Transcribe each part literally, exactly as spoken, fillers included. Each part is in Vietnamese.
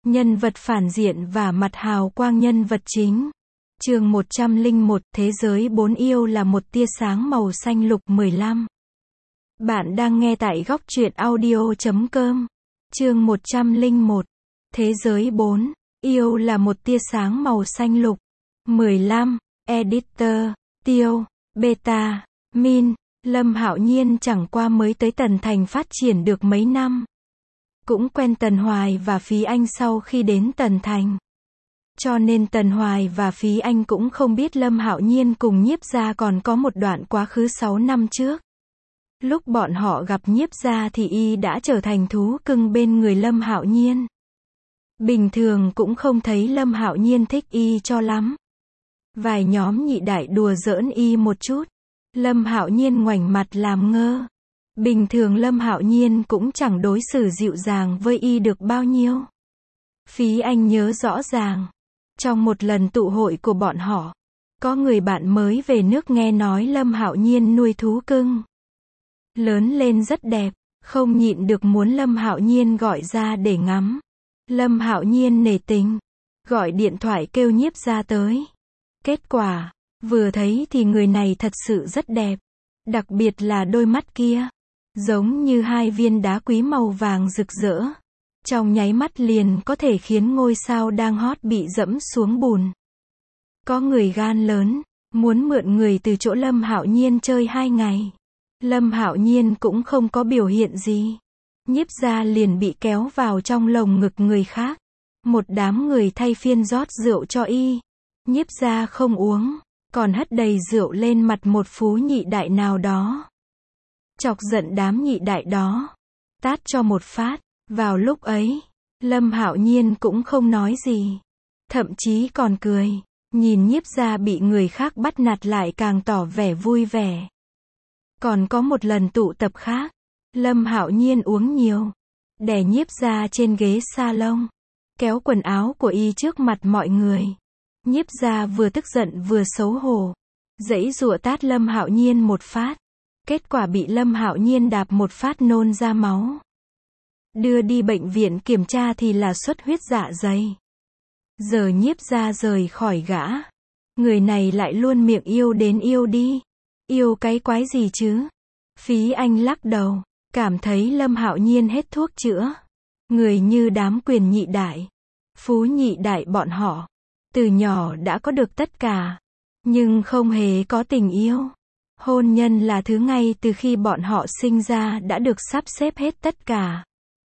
Nhân vật phản diện và mặt hào quang nhân vật chính. Chương một trăm lẻ một, Thế giới bốn yêu là một tia sáng màu xanh lục mười lăm. Bạn đang nghe tại góc truyện audio chấm com. Chương một trăm lẻ một. Thế giới bốn yêu là một tia sáng màu xanh lục. mười lăm. Editor, Tiêu, Beta, Min, Lâm Hạo Nhiên chẳng qua mới tới Tần Thành phát triển được mấy năm. Cũng quen Tần Hoài và Phí Anh sau khi đến Tần Thành. Cho nên Tần Hoài và Phí Anh cũng không biết Lâm Hạo Nhiên cùng Nhiếp Gia còn có một đoạn quá khứ sáu năm trước. Lúc bọn họ gặp Nhiếp Gia thì y đã trở thành thú cưng bên người Lâm Hạo Nhiên. Bình thường cũng không thấy Lâm Hạo Nhiên thích y cho lắm. Vài nhóm nhị đại đùa giỡn y một chút. Lâm Hạo Nhiên ngoảnh mặt làm ngơ. Bình thường Lâm Hạo Nhiên cũng chẳng đối xử dịu dàng với y được bao nhiêu. Phí Anh nhớ rõ ràng. Trong một lần tụ hội của bọn họ, có người bạn mới về nước nghe nói Lâm Hạo Nhiên nuôi thú cưng. Lớn lên rất đẹp, không nhịn được muốn Lâm Hạo Nhiên gọi ra để ngắm. Lâm Hạo Nhiên nể tình, gọi điện thoại kêu Nhiếp Gia tới. Kết quả, vừa thấy thì người này thật sự rất đẹp. Đặc biệt là đôi mắt kia, giống như hai viên đá quý màu vàng rực rỡ. Trong nháy mắt liền có thể khiến ngôi sao đang hot bị dẫm xuống bùn. Có người gan lớn, muốn mượn người từ chỗ Lâm Hạo Nhiên chơi hai ngày. Lâm Hạo Nhiên cũng không có biểu hiện gì. Nhiếp Gia liền bị kéo vào trong lồng ngực người khác. Một đám người thay phiên rót rượu cho y. Nhiếp Gia không uống, còn hất đầy rượu lên mặt một phú nhị đại nào đó. Chọc giận đám nhị đại đó. Tát cho một phát. Vào lúc ấy, Lâm Hạo Nhiên cũng không nói gì. Thậm chí còn cười. Nhìn Nhiếp Gia bị người khác bắt nạt lại càng tỏ vẻ vui vẻ. Còn có một lần tụ tập khác, Lâm Hạo Nhiên uống nhiều, đè Nhiếp Gia trên ghế salon, kéo quần áo của y trước mặt mọi người. Nhiếp Gia vừa tức giận vừa xấu hổ, giãy giụa tát Lâm Hạo Nhiên một phát. Kết quả bị Lâm Hạo Nhiên đạp một phát nôn ra máu. Đưa đi bệnh viện kiểm tra thì là xuất huyết dạ dày. Giờ Nhiếp Gia rời khỏi gã. Người này lại luôn miệng yêu đến yêu đi. Yêu cái quái gì chứ? Phí Anh lắc đầu, cảm thấy Lâm Hạo Nhiên hết thuốc chữa. Người như đám quyền nhị đại, phú nhị đại bọn họ, từ nhỏ đã có được tất cả, nhưng không hề có tình yêu. Hôn nhân là thứ ngay từ khi bọn họ sinh ra đã được sắp xếp hết tất cả.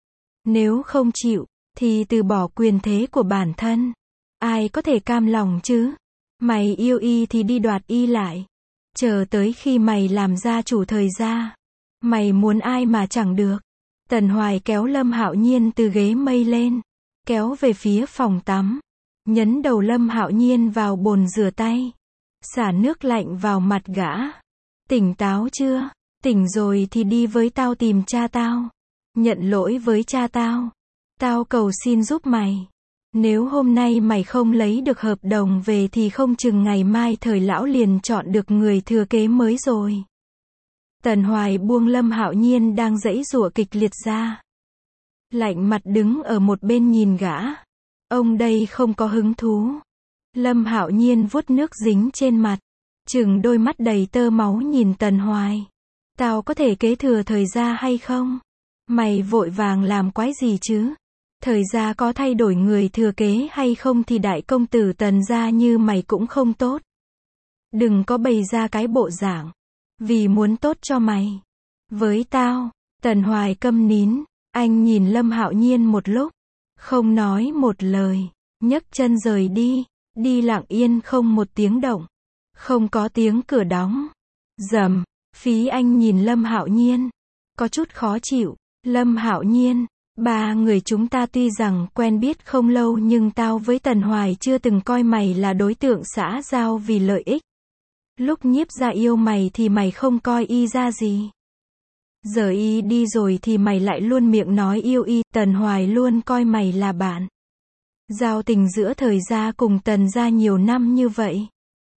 Nếu không chịu, thì từ bỏ quyền thế của bản thân. Ai có thể cam lòng chứ? Mày yêu y thì đi đoạt y lại. Chờ tới khi mày làm gia chủ thời gia. Mày muốn ai mà chẳng được. Tần Hoài kéo Lâm Hạo Nhiên từ ghế mây lên. Kéo về phía phòng tắm. Nhấn đầu Lâm Hạo Nhiên vào bồn rửa tay. Xả nước lạnh vào mặt gã. Tỉnh táo chưa? Tỉnh rồi thì đi với tao tìm cha tao. Nhận lỗi với cha tao. Tao cầu xin giúp mày. Nếu hôm nay mày không lấy được hợp đồng về thì không chừng ngày mai thời lão liền chọn được người thừa kế mới rồi. Tần Hoài buông Lâm Hạo Nhiên đang giãy giụa kịch liệt ra. Lạnh mặt đứng ở một bên nhìn gã. Ông đây không có hứng thú. Lâm Hạo Nhiên vuốt nước dính trên mặt. Chừng đôi mắt đầy tơ máu nhìn Tần Hoài. Tao có thể kế thừa thời gia hay không? Mày vội vàng làm quái gì chứ? Thời gia có thay đổi người thừa kế hay không thì đại công tử Tần gia như mày cũng không tốt. Đừng có bày ra cái bộ dạng. Vì muốn tốt cho mày. Với tao, Tần Hoài câm nín. Anh nhìn Lâm Hạo Nhiên một lúc. Không nói một lời. Nhấc chân rời đi. Đi lặng yên không một tiếng động. Không có tiếng cửa đóng. Rầm. Phí Anh nhìn Lâm Hạo Nhiên. Có chút khó chịu. Lâm Hạo Nhiên. Ba người chúng ta tuy rằng quen biết không lâu nhưng tao với Tần Hoài chưa từng coi mày là đối tượng xã giao vì lợi ích. Lúc Nhiếp Gia yêu mày thì mày không coi y ra gì. Giờ y đi rồi thì mày lại luôn miệng nói yêu y. Tần Hoài luôn coi mày là bạn. Giao tình giữa thời gia cùng Tần gia nhiều năm như vậy.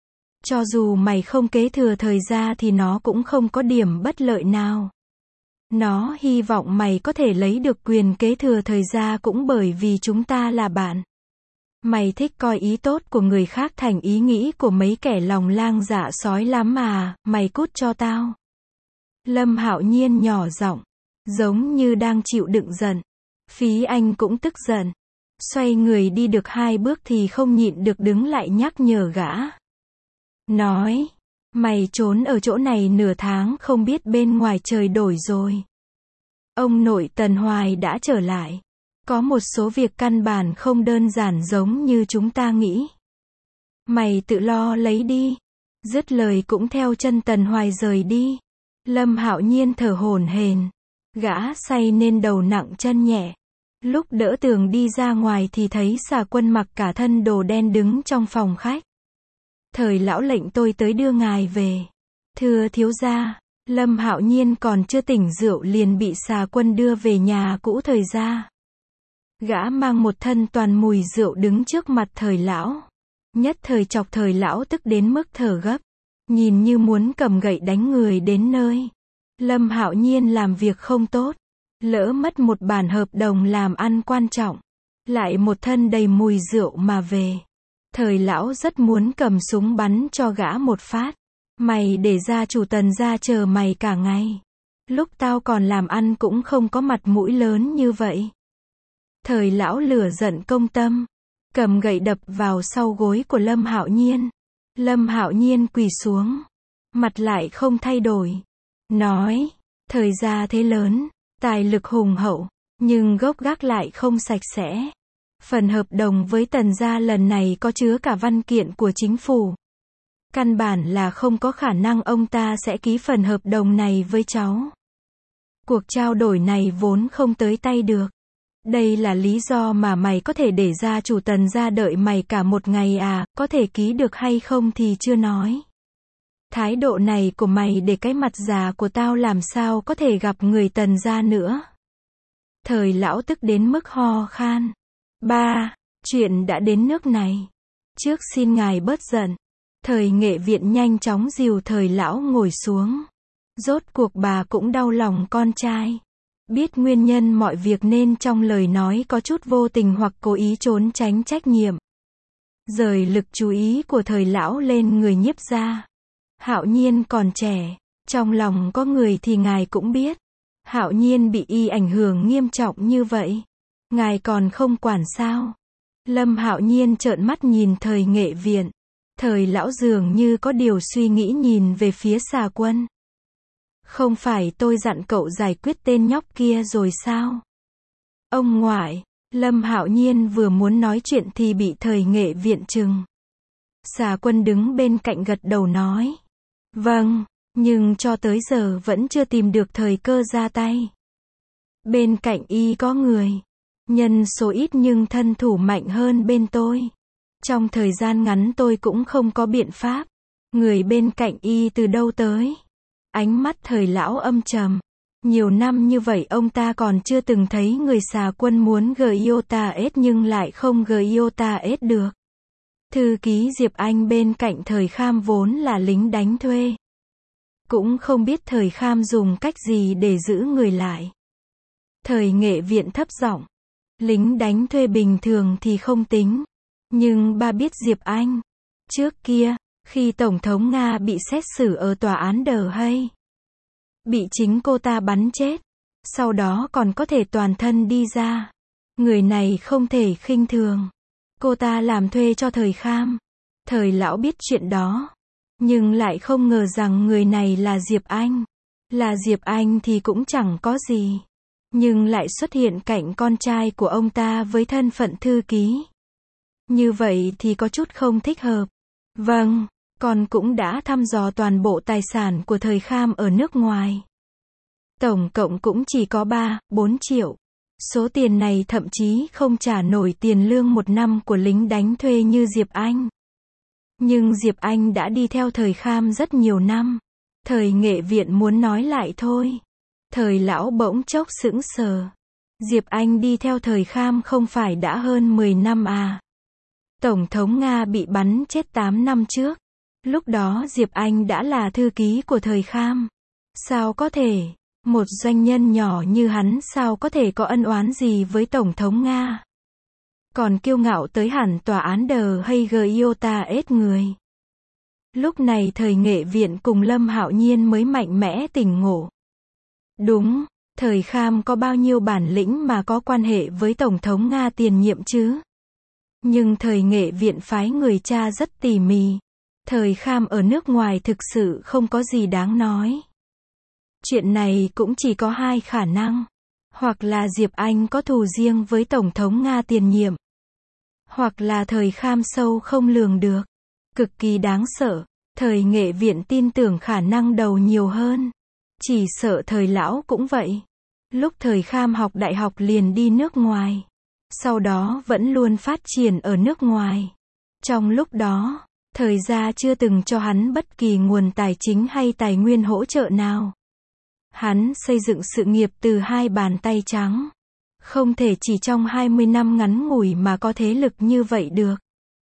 Cho dù mày không kế thừa thời gia thì nó cũng không có điểm bất lợi nào. Nó hy vọng mày có thể lấy được quyền kế thừa thời gia cũng bởi vì chúng ta là bạn. Mày thích coi ý tốt của người khác thành ý nghĩ của mấy kẻ lòng lang dạ sói lắm à, mày cút cho tao. Lâm Hạo Nhiên nhỏ giọng, giống như đang chịu đựng giận. Phí Anh cũng tức giận. Xoay người đi được hai bước thì không nhịn được đứng lại nhắc nhở gã. Nói, mày trốn ở chỗ này nửa tháng không biết bên ngoài trời đổi rồi. Ông nội Tần Hoài đã trở lại. Có một số việc căn bản không đơn giản giống như chúng ta nghĩ. Mày tự lo lấy đi. Dứt lời cũng theo chân Tần Hoài rời đi. Lâm Hạo Nhiên thở hổn hển. Gã say nên đầu nặng chân nhẹ. Lúc đỡ tường đi ra ngoài thì thấy Xà Quân mặc cả thân đồ đen đứng trong phòng khách. Thời lão lệnh tôi tới đưa ngài về. Thưa thiếu gia, Lâm Hạo Nhiên còn chưa tỉnh rượu liền bị Xà Quân đưa về nhà cũ thời gia. Gã mang một thân toàn mùi rượu đứng trước mặt thời lão. Nhất thời chọc thời lão tức đến mức thở gấp. Nhìn như muốn cầm gậy đánh người đến nơi. Lâm Hạo Nhiên làm việc không tốt. Lỡ mất một bản hợp đồng làm ăn quan trọng. Lại một thân đầy mùi rượu mà về. Thời lão rất muốn cầm súng bắn cho gã một phát. Mày để gia chủ Tần gia chờ mày cả ngày. Lúc tao còn làm ăn cũng không có mặt mũi lớn như vậy. Thời lão lửa giận công tâm. Cầm gậy đập vào sau gối của Lâm Hạo Nhiên. Lâm Hạo Nhiên quỳ xuống. Mặt lại không thay đổi. Nói, thời gia thế lớn, tài lực hùng hậu, nhưng gốc gác lại không sạch sẽ. Phần hợp đồng với Tần gia lần này có chứa cả văn kiện của chính phủ. Căn bản là không có khả năng ông ta sẽ ký phần hợp đồng này với cháu. Cuộc trao đổi này vốn không tới tay được. Đây là lý do mà mày có thể để gia chủ Tần gia đợi mày cả một ngày à, có thể ký được hay không thì chưa nói. Thái độ này của mày để cái mặt già của tao làm sao có thể gặp người Tần gia nữa. Thời lão tức đến mức ho khan. Ba, chuyện đã đến nước này. Trước xin ngài bớt giận. Thời nghệ viện nhanh chóng dìu thời lão ngồi xuống. Rốt cuộc bà cũng đau lòng con trai. Biết nguyên nhân mọi việc nên trong lời nói có chút vô tình hoặc cố ý trốn tránh trách nhiệm. Rời lực chú ý của thời lão lên người nhiếp gia. Hạo Nhiên còn trẻ, trong lòng có người thì ngài cũng biết. Hạo Nhiên bị y ảnh hưởng nghiêm trọng như vậy. Ngài còn không quản sao? Lâm Hạo Nhiên trợn mắt nhìn thời nghệ viện. Thời lão dường như có điều suy nghĩ nhìn về phía Xà Quân. Không phải tôi dặn cậu giải quyết tên nhóc kia rồi sao? Ông ngoại, Lâm Hạo Nhiên vừa muốn nói chuyện thì bị thời nghệ viện trừng. Xà Quân đứng bên cạnh gật đầu nói. Vâng, nhưng cho tới giờ vẫn chưa tìm được thời cơ ra tay. Bên cạnh y có người. Nhân số ít nhưng thân thủ mạnh hơn bên tôi. Trong thời gian ngắn tôi cũng không có biện pháp. Người bên cạnh y từ đâu tới? Ánh mắt thời lão âm trầm. Nhiều năm như vậy ông ta còn chưa từng thấy người Xà Quân muốn gợi yêu ta ết nhưng lại không gợi yêu ta ết được. Thư ký Diệp Anh bên cạnh thời Kham vốn là lính đánh thuê. Cũng không biết thời Kham dùng cách gì để giữ người lại. Thời nghệ viện thấp giọng. Lính đánh thuê bình thường thì không tính. Nhưng ba biết Diệp Anh. Trước kia, khi Tổng thống Nga bị xét xử ở tòa án đờ hay. Bị chính cô ta bắn chết. Sau đó còn có thể toàn thân đi ra. Người này không thể khinh thường. Cô ta làm thuê cho thời Kham. Thời lão biết chuyện đó. Nhưng lại không ngờ rằng người này là Diệp Anh. Là Diệp Anh thì cũng chẳng có gì. Nhưng lại xuất hiện cạnh con trai của ông ta với thân phận thư ký. Như vậy thì có chút không thích hợp. Vâng, con cũng đã thăm dò toàn bộ tài sản của thời Kham ở nước ngoài. Tổng cộng cũng chỉ có ba, bốn triệu. Số tiền này thậm chí không trả nổi tiền lương một năm của lính đánh thuê như Diệp Anh. Nhưng Diệp Anh đã đi theo thời Kham rất nhiều năm. Thời nghệ viện muốn nói lại thôi. Thời lão bỗng chốc sững sờ. Diệp Anh đi theo thời Kham không phải đã hơn mười năm à? Tổng thống Nga bị bắn chết tám năm trước. Lúc đó Diệp Anh đã là thư ký của thời Kham. Sao có thể? Một doanh nhân nhỏ như hắn sao có thể có ân oán gì với Tổng thống Nga. Còn kiêu ngạo tới hẳn tòa án đờ hay Giota ết người. Lúc này thời Nghệ Viện cùng Lâm Hạo Nhiên mới mạnh mẽ tỉnh ngộ. Đúng, thời Kham có bao nhiêu bản lĩnh mà có quan hệ với Tổng thống Nga tiền nhiệm chứ. Nhưng thời Nghệ Viện phái người cha rất tỉ mỉ. Thời Kham ở nước ngoài thực sự không có gì đáng nói. Chuyện này cũng chỉ có hai khả năng. Hoặc là Diệp Anh có thù riêng với Tổng thống Nga tiền nhiệm. Hoặc là thời Kham sâu không lường được. Cực kỳ đáng sợ. Thời Nghệ Viện tin tưởng khả năng đầu nhiều hơn. Chỉ sợ thời lão cũng vậy. Lúc thời Kham học đại học liền đi nước ngoài. Sau đó vẫn luôn phát triển ở nước ngoài. Trong lúc đó, thời gia chưa từng cho hắn bất kỳ nguồn tài chính hay tài nguyên hỗ trợ nào. Hắn xây dựng sự nghiệp từ hai bàn tay trắng. Không thể chỉ trong hai mươi năm ngắn ngủi mà có thế lực như vậy được.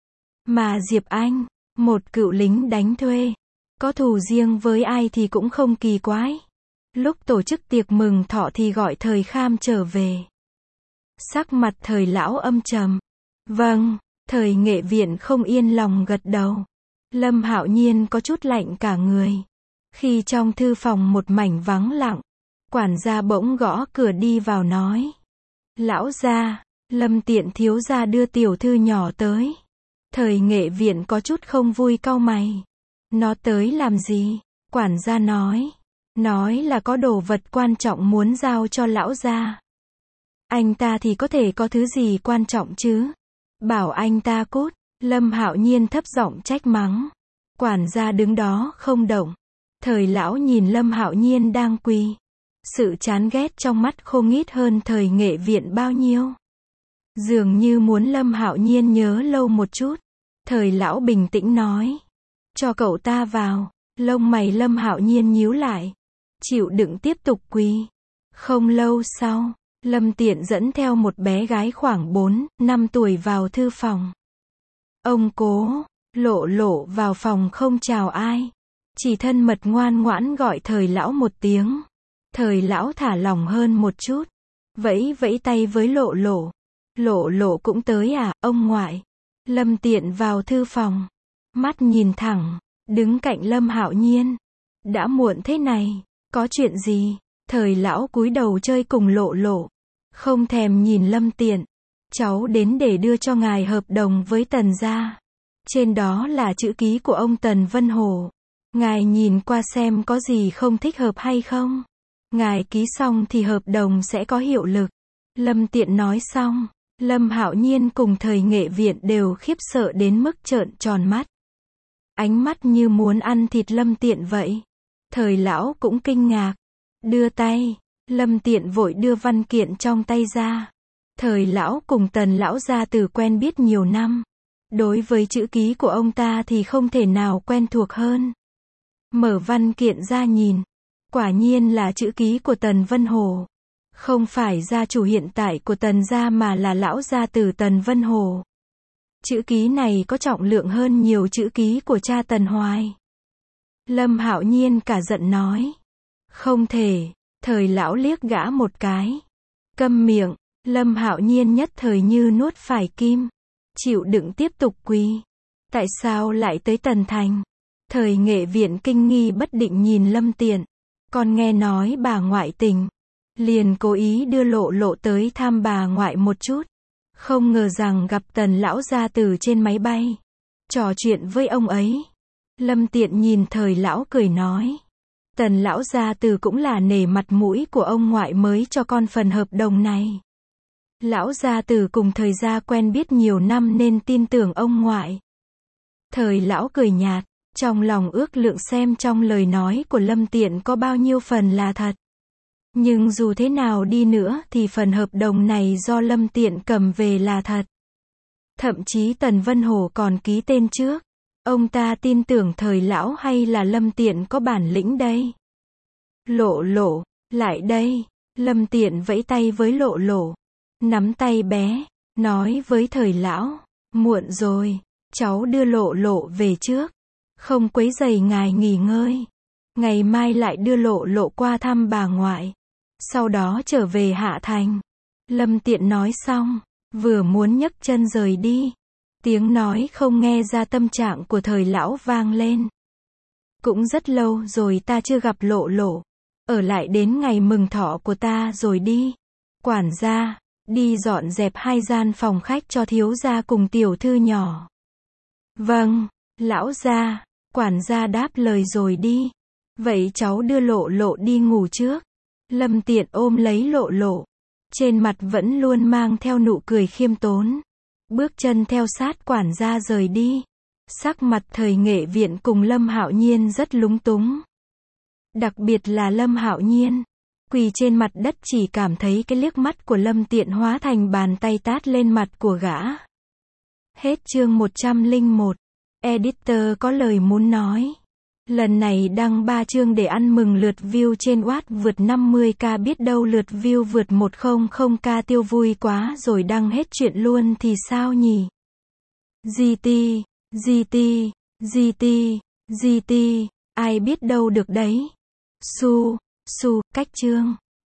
Mà Diệp Anh, một cựu lính đánh thuê, có thù riêng với ai thì cũng không kỳ quái. Lúc tổ chức tiệc mừng thọ thì gọi thời Kham trở về. Sắc mặt thời lão âm trầm. Vâng, thời Nghệ Viện không yên lòng gật đầu. Lâm Hạo Nhiên có chút lạnh cả người. Khi trong thư phòng một mảnh vắng lặng, quản gia bỗng gõ cửa đi vào nói. Lão gia, Lâm Tiện thiếu gia đưa tiểu thư nhỏ tới. Thời Nghệ Viện có chút không vui cau mày. Nó tới làm gì? Quản gia nói. Nói là có đồ vật quan trọng muốn giao cho lão gia. Anh ta thì có thể có thứ gì quan trọng chứ? Bảo anh ta cút. Lâm Hạo Nhiên thấp giọng trách mắng. Quản gia đứng đó không động. Thời lão nhìn Lâm Hạo Nhiên đang quỳ. Sự chán ghét trong mắt khô nghít hơn thời Nghệ Viện bao nhiêu. Dường như muốn Lâm Hạo Nhiên nhớ lâu một chút. Thời lão bình tĩnh nói. Cho cậu ta vào. Lông mày Lâm Hạo Nhiên nhíu lại. Chịu đựng tiếp tục quỳ. Không lâu sau, Lâm Tiện dẫn theo một bé gái khoảng bốn, năm tuổi vào thư phòng. Ông cố, Lộ Lộ vào phòng không chào ai. Chỉ thân mật ngoan ngoãn gọi thời lão một tiếng. Thời lão thả lỏng hơn một chút. Vẫy vẫy tay với Lộ Lộ. Lộ Lộ cũng tới à, ông ngoại. Lâm Tiện vào thư phòng. Mắt nhìn thẳng, đứng cạnh Lâm Hạo Nhiên. Đã muộn thế này, có chuyện gì? Thời lão cúi đầu chơi cùng Lộ Lộ. Không thèm nhìn Lâm Tiện. Cháu đến để đưa cho ngài hợp đồng với Tần gia. Trên đó là chữ ký của ông Tần Vân Hồ. Ngài nhìn qua xem có gì không thích hợp hay không. Ngài ký xong thì hợp đồng sẽ có hiệu lực. Lâm Tiện nói xong, Lâm Hạo Nhiên cùng thời Nghệ Viện đều khiếp sợ đến mức trợn tròn mắt. Ánh mắt như muốn ăn thịt Lâm Tiện vậy. Thời lão cũng kinh ngạc. Đưa tay, Lâm Tiện vội đưa văn kiện trong tay ra. Thời lão cùng Tần lão gia tử quen biết nhiều năm. Đối với chữ ký của ông ta thì không thể nào quen thuộc hơn. Mở văn kiện ra nhìn. Quả nhiên là chữ ký của Tần Vân Hồ. Không phải gia chủ hiện tại của Tần gia mà là lão gia tử Tần Vân Hồ. Chữ ký này có trọng lượng hơn nhiều chữ ký của cha Tần Hoài. Lâm Hạo Nhiên cả giận nói. Không thể. Thời lão liếc gã một cái. Câm miệng. Lâm Hạo Nhiên nhất thời như nuốt phải kim. Chịu đựng tiếp tục quỳ. Tại sao lại tới Tần Thành? Thời Nghệ Viện kinh nghi bất định nhìn Lâm Tiện. Còn nghe nói bà ngoại tình. Liền cố ý đưa Lộ Lộ tới thăm bà ngoại một chút. Không ngờ rằng gặp Tần lão gia tử trên máy bay. Trò chuyện với ông ấy. Lâm Tiện nhìn thời lão cười nói. Tần lão gia tử cũng là nể mặt mũi của ông ngoại mới cho con phần hợp đồng này. Lão gia tử cùng thời gia quen biết nhiều năm nên tin tưởng ông ngoại. Thời lão cười nhạt, trong lòng ước lượng xem trong lời nói của Lâm Tiện có bao nhiêu phần là thật. Nhưng dù thế nào đi nữa thì phần hợp đồng này do Lâm Tiện cầm về là thật. Thậm chí Tần Vân Hồ còn ký tên trước. Ông ta tin tưởng thời lão hay là Lâm Tiện có bản lĩnh đây? Lộ Lộ, lại đây. Lâm Tiện vẫy tay với Lộ Lộ. Nắm tay bé, nói với thời lão. Muộn rồi, cháu đưa Lộ Lộ về trước. Không quấy rầy ngài nghỉ ngơi. Ngày mai lại đưa Lộ Lộ qua thăm bà ngoại. Sau đó trở về Hạ Thành. Lâm Tiện nói xong, vừa muốn nhấc chân rời đi. Tiếng nói không nghe ra tâm trạng của thời lão vang lên. Cũng rất lâu rồi ta chưa gặp Lộ Lộ. Ở lại đến ngày mừng thọ của ta rồi đi. Quản gia, đi dọn dẹp hai gian phòng khách cho thiếu gia cùng tiểu thư nhỏ. Vâng, lão gia, quản gia đáp lời rồi đi. Vậy cháu đưa Lộ Lộ đi ngủ trước. Lâm Tiện ôm lấy Lộ Lộ. Trên mặt vẫn luôn mang theo nụ cười khiêm tốn. Bước chân theo sát quản gia rời đi. Sắc mặt thời nghệ viện cùng Lâm Hạo Nhiên rất lúng túng. Đặc biệt là Lâm Hạo Nhiên. Quỳ trên mặt đất chỉ cảm thấy cái liếc mắt của Lâm Tiện hóa thành bàn tay tát lên mặt của gã. Hết chương một trăm lẻ một. Editor có lời muốn nói. Lần này đăng ba chương để ăn mừng lượt view trên Watt vượt năm mươi k, biết đâu lượt view vượt một trăm k tiêu vui quá rồi đăng hết chuyện luôn thì sao nhỉ? giê tê, giê tê, giê tê, giê tê, ai biết đâu được đấy. Su, su, cách chương.